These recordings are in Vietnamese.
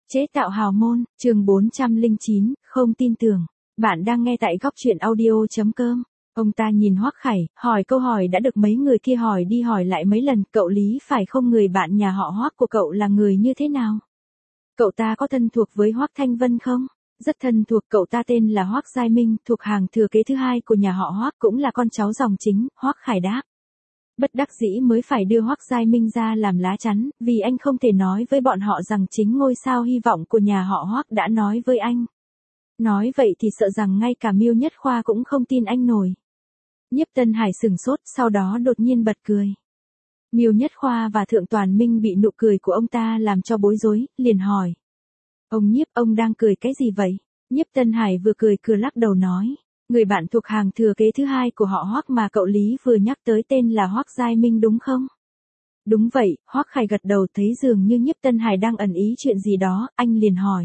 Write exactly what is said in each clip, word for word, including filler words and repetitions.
Chế tạo hào môn, chương bốn trăm lẻ chín, không tin tưởng. Bạn đang nghe tại góc truyện audio chấm com. Ông ta nhìn Hoắc Khải, hỏi câu hỏi đã được mấy người kia hỏi đi hỏi lại mấy lần, cậu Lý phải không, người bạn nhà họ Hoắc của cậu là người như thế nào? Cậu ta có thân thuộc với Hoắc Thanh Vân không? Rất thân thuộc, cậu ta tên là Hoắc Giai Minh, thuộc hàng thừa kế thứ hai của nhà họ Hoắc, cũng là con cháu dòng chính. Hoắc Khải đáp. Bất đắc dĩ mới phải đưa Hoắc Giai Minh ra làm lá chắn, vì anh không thể nói với bọn họ rằng chính ngôi sao hy vọng của nhà họ Hoắc đã nói với anh. Nói vậy thì sợ rằng ngay cả Miêu Nhất Khoa cũng không tin anh nổi. Nhiếp Tân Hải sửng sốt, sau đó đột nhiên bật cười. Miêu Nhất Khoa và Thượng Toàn Minh bị nụ cười của ông ta làm cho bối rối, liền hỏi. Ông Nhiếp, ông đang cười cái gì vậy? Nhiếp Tân Hải vừa cười vừa lắc đầu nói. Người bạn thuộc hàng thừa kế thứ hai của họ Hoắc mà cậu Lý vừa nhắc tới tên là Hoắc Giai Minh đúng không? Đúng vậy, Hoắc Khải gật đầu, thấy dường như Nhiếp Tân Hải đang ẩn ý chuyện gì đó, anh liền hỏi.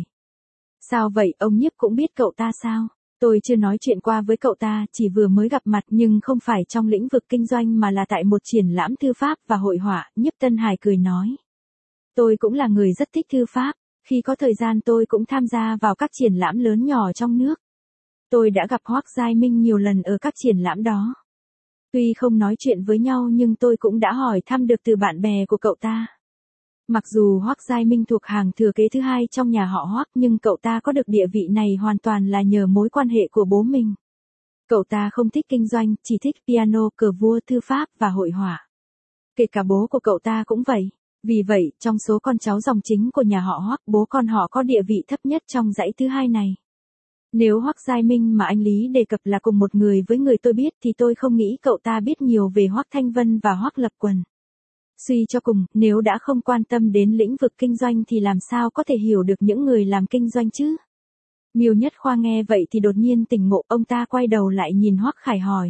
Sao vậy, ông Nhiếp cũng biết cậu ta sao? Tôi chưa nói chuyện qua với cậu ta, chỉ vừa mới gặp mặt, nhưng không phải trong lĩnh vực kinh doanh mà là tại một triển lãm thư pháp và hội họa. Nhiếp Tân Hải cười nói. Tôi cũng là người rất thích thư pháp, khi có thời gian tôi cũng tham gia vào các triển lãm lớn nhỏ trong nước. Tôi đã gặp Hoắc Giai Minh nhiều lần ở các triển lãm đó. Tuy không nói chuyện với nhau nhưng tôi cũng đã hỏi thăm được từ bạn bè của cậu ta. Mặc dù Hoắc Giai Minh thuộc hàng thừa kế thứ hai trong nhà họ Hoắc, nhưng cậu ta có được địa vị này hoàn toàn là nhờ mối quan hệ của bố mình. Cậu ta không thích kinh doanh, chỉ thích piano, cờ vua, thư pháp và hội họa. Kể cả bố của cậu ta cũng vậy. Vì vậy, trong số con cháu dòng chính của nhà họ Hoắc, bố con họ có địa vị thấp nhất trong dãy thứ hai này. Nếu Hoắc Giai Minh mà anh Lý đề cập là cùng một người với người tôi biết thì tôi không nghĩ cậu ta biết nhiều về Hoắc Thanh Vân và Hoắc Lập Quần. Suy cho cùng, nếu đã không quan tâm đến lĩnh vực kinh doanh thì làm sao có thể hiểu được những người làm kinh doanh chứ? Miêu Nhất Khoa nghe vậy thì đột nhiên tỉnh ngộ, ông ta quay đầu lại nhìn Hoắc Khải hỏi.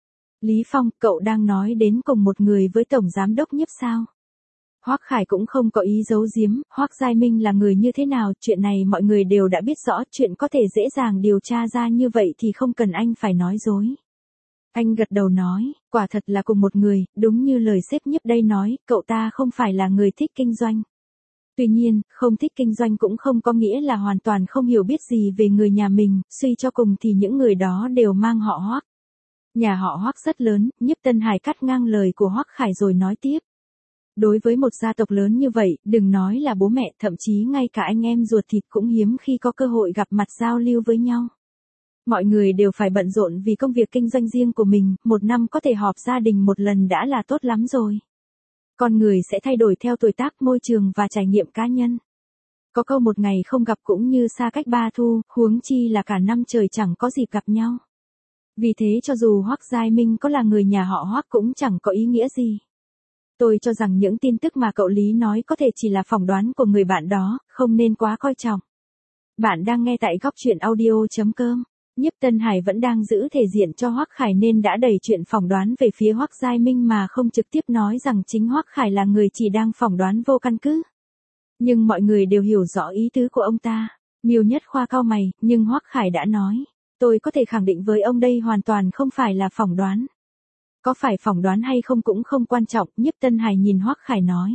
Lý Phong, cậu đang nói đến cùng một người với Tổng Giám đốc Nhiếp sao? Hoắc Khải cũng không có ý giấu giếm, Hoắc Giai Minh là người như thế nào, chuyện này mọi người đều đã biết rõ, chuyện có thể dễ dàng điều tra ra như vậy thì không cần anh phải nói dối. Anh gật đầu nói, quả thật là cùng một người, đúng như lời sếp Nhiếp đây nói, cậu ta không phải là người thích kinh doanh. Tuy nhiên, không thích kinh doanh cũng không có nghĩa là hoàn toàn không hiểu biết gì về người nhà mình, suy cho cùng thì những người đó đều mang họ Hoắc. Nhà họ Hoắc rất lớn, Nhiếp Tân Hải cắt ngang lời của Hoắc Khải rồi nói tiếp. Đối với một gia tộc lớn như vậy, đừng nói là bố mẹ, thậm chí ngay cả anh em ruột thịt cũng hiếm khi có cơ hội gặp mặt giao lưu với nhau. Mọi người đều phải bận rộn vì công việc kinh doanh riêng của mình, một năm có thể họp gia đình một lần đã là tốt lắm rồi. Con người sẽ thay đổi theo tuổi tác, môi trường và trải nghiệm cá nhân. Có câu một ngày không gặp cũng như xa cách ba thu, huống chi là cả năm trời chẳng có dịp gặp nhau. Vì thế cho dù Hoắc Giai Minh có là người nhà họ Hoắc cũng chẳng có ý nghĩa gì. Tôi cho rằng những tin tức mà cậu Lý nói có thể chỉ là phỏng đoán của người bạn đó, không nên quá coi trọng. Bạn đang nghe tại góc truyện audio chấm com. Nhiếp Tân Hải vẫn đang giữ thể diện cho Hoắc Khải nên đã đẩy chuyện phỏng đoán về phía Hoắc Giai Minh mà không trực tiếp nói rằng chính Hoắc Khải là người chỉ đang phỏng đoán vô căn cứ. Nhưng mọi người đều hiểu rõ ý tứ của ông ta. Miêu Nhất Khoa cau mày, nhưng Hoắc Khải đã nói. Tôi có thể khẳng định với ông đây hoàn toàn không phải là phỏng đoán. Có phải phỏng đoán hay không cũng không quan trọng, Nhiếp Tân Hải nhìn Hoắc Khải nói.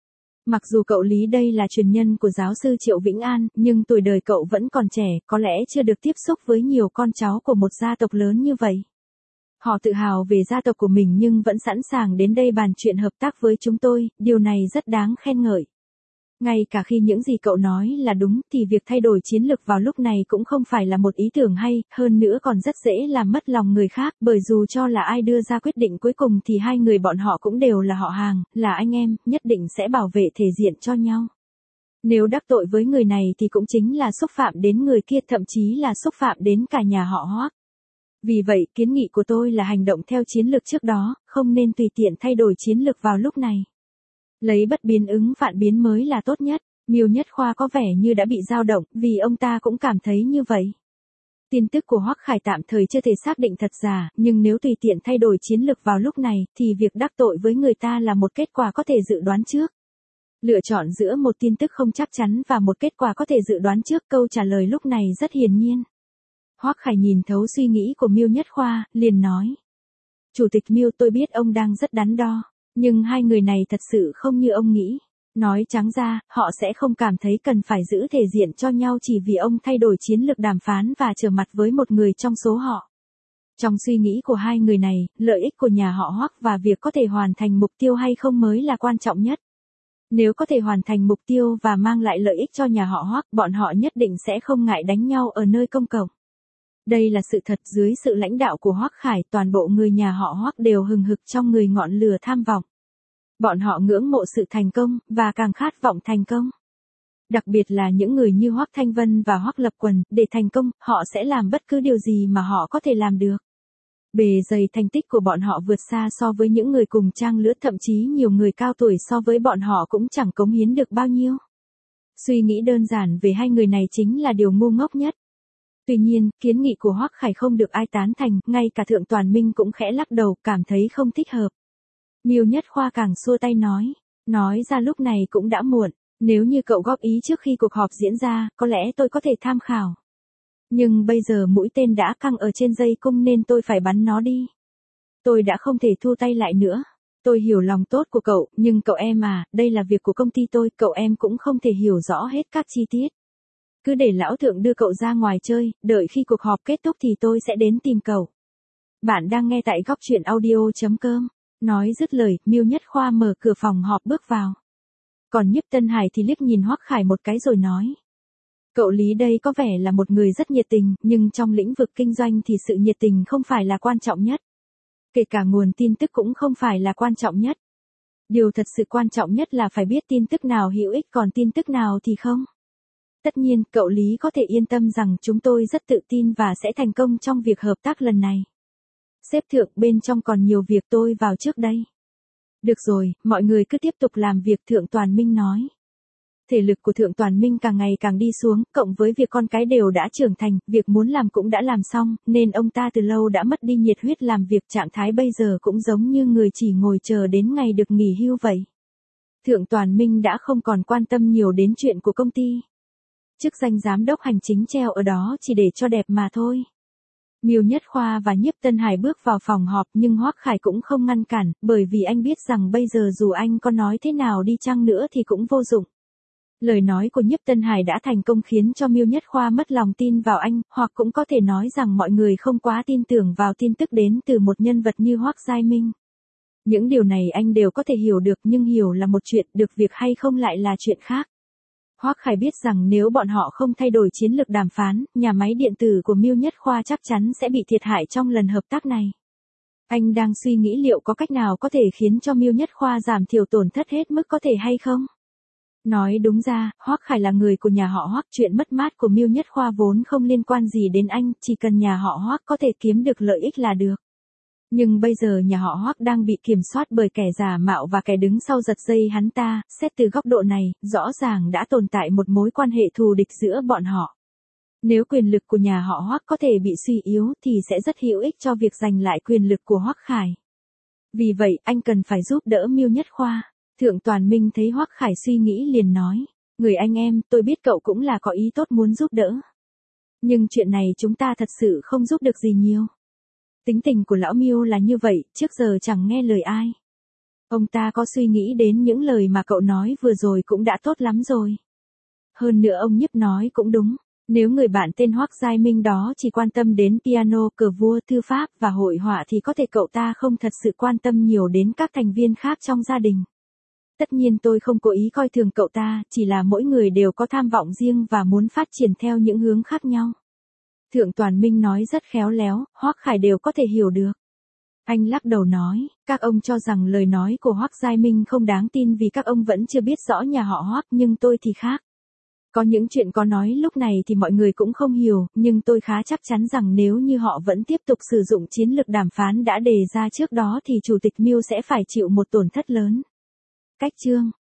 Mặc dù cậu Lý đây là truyền nhân của giáo sư Triệu Vĩnh An, nhưng tuổi đời cậu vẫn còn trẻ, có lẽ chưa được tiếp xúc với nhiều con cháu của một gia tộc lớn như vậy. Họ tự hào về gia tộc của mình nhưng vẫn sẵn sàng đến đây bàn chuyện hợp tác với chúng tôi, điều này rất đáng khen ngợi. Ngay cả khi những gì cậu nói là đúng thì việc thay đổi chiến lược vào lúc này cũng không phải là một ý tưởng hay, hơn nữa còn rất dễ làm mất lòng người khác, bởi dù cho là ai đưa ra quyết định cuối cùng thì hai người bọn họ cũng đều là họ hàng, là anh em, nhất định sẽ bảo vệ thể diện cho nhau. Nếu đắc tội với người này thì cũng chính là xúc phạm đến người kia, thậm chí là xúc phạm đến cả nhà họ Hoắc. Vì vậy, kiến nghị của tôi là hành động theo chiến lược trước đó, không nên tùy tiện thay đổi chiến lược vào lúc này. Lấy bất biến ứng vạn biến mới là tốt nhất. Miêu Nhất Khoa có vẻ như đã bị dao động, vì ông ta cũng cảm thấy như vậy. Tin tức của Hoắc Khải tạm thời chưa thể xác định thật giả, nhưng nếu tùy tiện thay đổi chiến lược vào lúc này, thì việc đắc tội với người ta là một kết quả có thể dự đoán trước. Lựa chọn giữa một tin tức không chắc chắn và một kết quả có thể dự đoán trước, câu trả lời lúc này rất hiển nhiên. Hoắc Khải nhìn thấu suy nghĩ của Miêu Nhất Khoa, liền nói. Chủ tịch Miêu, tôi biết ông đang rất đắn đo. Nhưng hai người này thật sự không như ông nghĩ. Nói trắng ra, họ sẽ không cảm thấy cần phải giữ thể diện cho nhau chỉ vì ông thay đổi chiến lược đàm phán và trở mặt với một người trong số họ. Trong suy nghĩ của hai người này, lợi ích của nhà họ Hoắc và việc có thể hoàn thành mục tiêu hay không mới là quan trọng nhất. Nếu có thể hoàn thành mục tiêu và mang lại lợi ích cho nhà họ Hoắc, bọn họ nhất định sẽ không ngại đánh nhau ở nơi công cộng. Đây là sự thật, dưới sự lãnh đạo của Hoắc Khải, toàn bộ người nhà họ Hoắc đều hừng hực trong người ngọn lửa tham vọng. Bọn họ ngưỡng mộ sự thành công, và càng khát vọng thành công. Đặc biệt là những người như Hoắc Thanh Vân và Hoắc Lập Quần, để thành công, họ sẽ làm bất cứ điều gì mà họ có thể làm được. Bề dày thành tích của bọn họ vượt xa so với những người cùng trang lứa, thậm chí nhiều người cao tuổi so với bọn họ cũng chẳng cống hiến được bao nhiêu. Suy nghĩ đơn giản về hai người này chính là điều ngu ngốc nhất. Tuy nhiên, kiến nghị của Hoắc Khải không được ai tán thành, ngay cả Thượng Toàn Minh cũng khẽ lắc đầu, cảm thấy không thích hợp. Miêu Nhất Khoa càng xua tay nói, nói ra lúc này cũng đã muộn, nếu như cậu góp ý trước khi cuộc họp diễn ra, có lẽ tôi có thể tham khảo. Nhưng bây giờ mũi tên đã căng ở trên dây cung nên tôi phải bắn nó đi. Tôi đã không thể thu tay lại nữa. Tôi hiểu lòng tốt của cậu, nhưng cậu em à, đây là việc của công ty tôi, cậu em cũng không thể hiểu rõ hết các chi tiết. Cứ để lão thượng đưa cậu ra ngoài chơi, đợi khi cuộc họp kết thúc thì tôi sẽ đến tìm cậu. Bạn đang nghe tại góc truyện audio chấm com. Nói dứt lời, Miêu Nhất Khoa mở cửa phòng họp bước vào. Còn Nhiếp Tân Hải thì liếc nhìn Hoắc Khải một cái rồi nói. Cậu Lý đây có vẻ là một người rất nhiệt tình, nhưng trong lĩnh vực kinh doanh thì sự nhiệt tình không phải là quan trọng nhất. Kể cả nguồn tin tức cũng không phải là quan trọng nhất. Điều thật sự quan trọng nhất là phải biết tin tức nào hữu ích còn tin tức nào thì không. Tất nhiên, cậu Lý có thể yên tâm rằng chúng tôi rất tự tin và sẽ thành công trong việc hợp tác lần này. Sếp Thượng, bên trong còn nhiều việc, tôi vào trước đây. Được rồi, mọi người cứ tiếp tục làm việc, Thượng Toàn Minh nói. Thể lực của Thượng Toàn Minh càng ngày càng đi xuống, cộng với việc con cái đều đã trưởng thành, việc muốn làm cũng đã làm xong, nên ông ta từ lâu đã mất đi nhiệt huyết làm việc, trạng thái bây giờ cũng giống như người chỉ ngồi chờ đến ngày được nghỉ hưu vậy. Thượng Toàn Minh đã không còn quan tâm nhiều đến chuyện của công ty. Chức danh giám đốc hành chính treo ở đó chỉ để cho đẹp mà thôi. Miêu Nhất Khoa và Nhiếp Tân Hải bước vào phòng họp nhưng Hoắc Khải cũng không ngăn cản, bởi vì anh biết rằng bây giờ dù anh có nói thế nào đi chăng nữa thì cũng vô dụng. Lời nói của Nhiếp Tân Hải đã thành công khiến cho Miêu Nhất Khoa mất lòng tin vào anh, hoặc cũng có thể nói rằng mọi người không quá tin tưởng vào tin tức đến từ một nhân vật như Hoắc Giai Minh. Những điều này anh đều có thể hiểu được, nhưng hiểu là một chuyện, được việc hay không lại là chuyện khác. Hoắc Khải biết rằng nếu bọn họ không thay đổi chiến lược đàm phán, nhà máy điện tử của Miêu Nhất Khoa chắc chắn sẽ bị thiệt hại trong lần hợp tác này. Anh đang suy nghĩ liệu có cách nào có thể khiến cho Miêu Nhất Khoa giảm thiểu tổn thất hết mức có thể hay không? Nói đúng ra, Hoắc Khải là người của nhà họ Hoắc, chuyện mất mát của Miêu Nhất Khoa vốn không liên quan gì đến anh, chỉ cần nhà họ Hoắc có thể kiếm được lợi ích là được. Nhưng bây giờ nhà họ Hoắc đang bị kiểm soát bởi kẻ giả mạo và kẻ đứng sau giật dây hắn ta, xét từ góc độ này, rõ ràng đã tồn tại một mối quan hệ thù địch giữa bọn họ. Nếu quyền lực của nhà họ Hoắc có thể bị suy yếu thì sẽ rất hữu ích cho việc giành lại quyền lực của Hoắc Khải. Vì vậy, anh cần phải giúp đỡ Miêu Nhất Khoa. Thượng Toàn Minh thấy Hoắc Khải suy nghĩ liền nói, người anh em, tôi biết cậu cũng là có ý tốt muốn giúp đỡ. Nhưng chuyện này chúng ta thật sự không giúp được gì nhiều. Tính tình của lão Miêu là như vậy, trước giờ chẳng nghe lời ai. Ông ta có suy nghĩ đến những lời mà cậu nói vừa rồi cũng đã tốt lắm rồi. Hơn nữa ông Nhiếp nói cũng đúng, nếu người bạn tên Hoắc Giai Minh đó chỉ quan tâm đến piano, cờ vua, thư pháp và hội họa thì có thể cậu ta không thật sự quan tâm nhiều đến các thành viên khác trong gia đình. Tất nhiên tôi không cố ý coi thường cậu ta, chỉ là mỗi người đều có tham vọng riêng và muốn phát triển theo những hướng khác nhau. Thượng Toàn Minh nói rất khéo léo, Hoắc Khải đều có thể hiểu được. Anh lắc đầu nói, các ông cho rằng lời nói của Hoắc Giai Minh không đáng tin vì các ông vẫn chưa biết rõ nhà họ Hoắc, nhưng tôi thì khác. Có những chuyện có nói lúc này thì mọi người cũng không hiểu, nhưng tôi khá chắc chắn rằng nếu như họ vẫn tiếp tục sử dụng chiến lược đàm phán đã đề ra trước đó thì Chủ tịch Miêu sẽ phải chịu một tổn thất lớn. Cách chương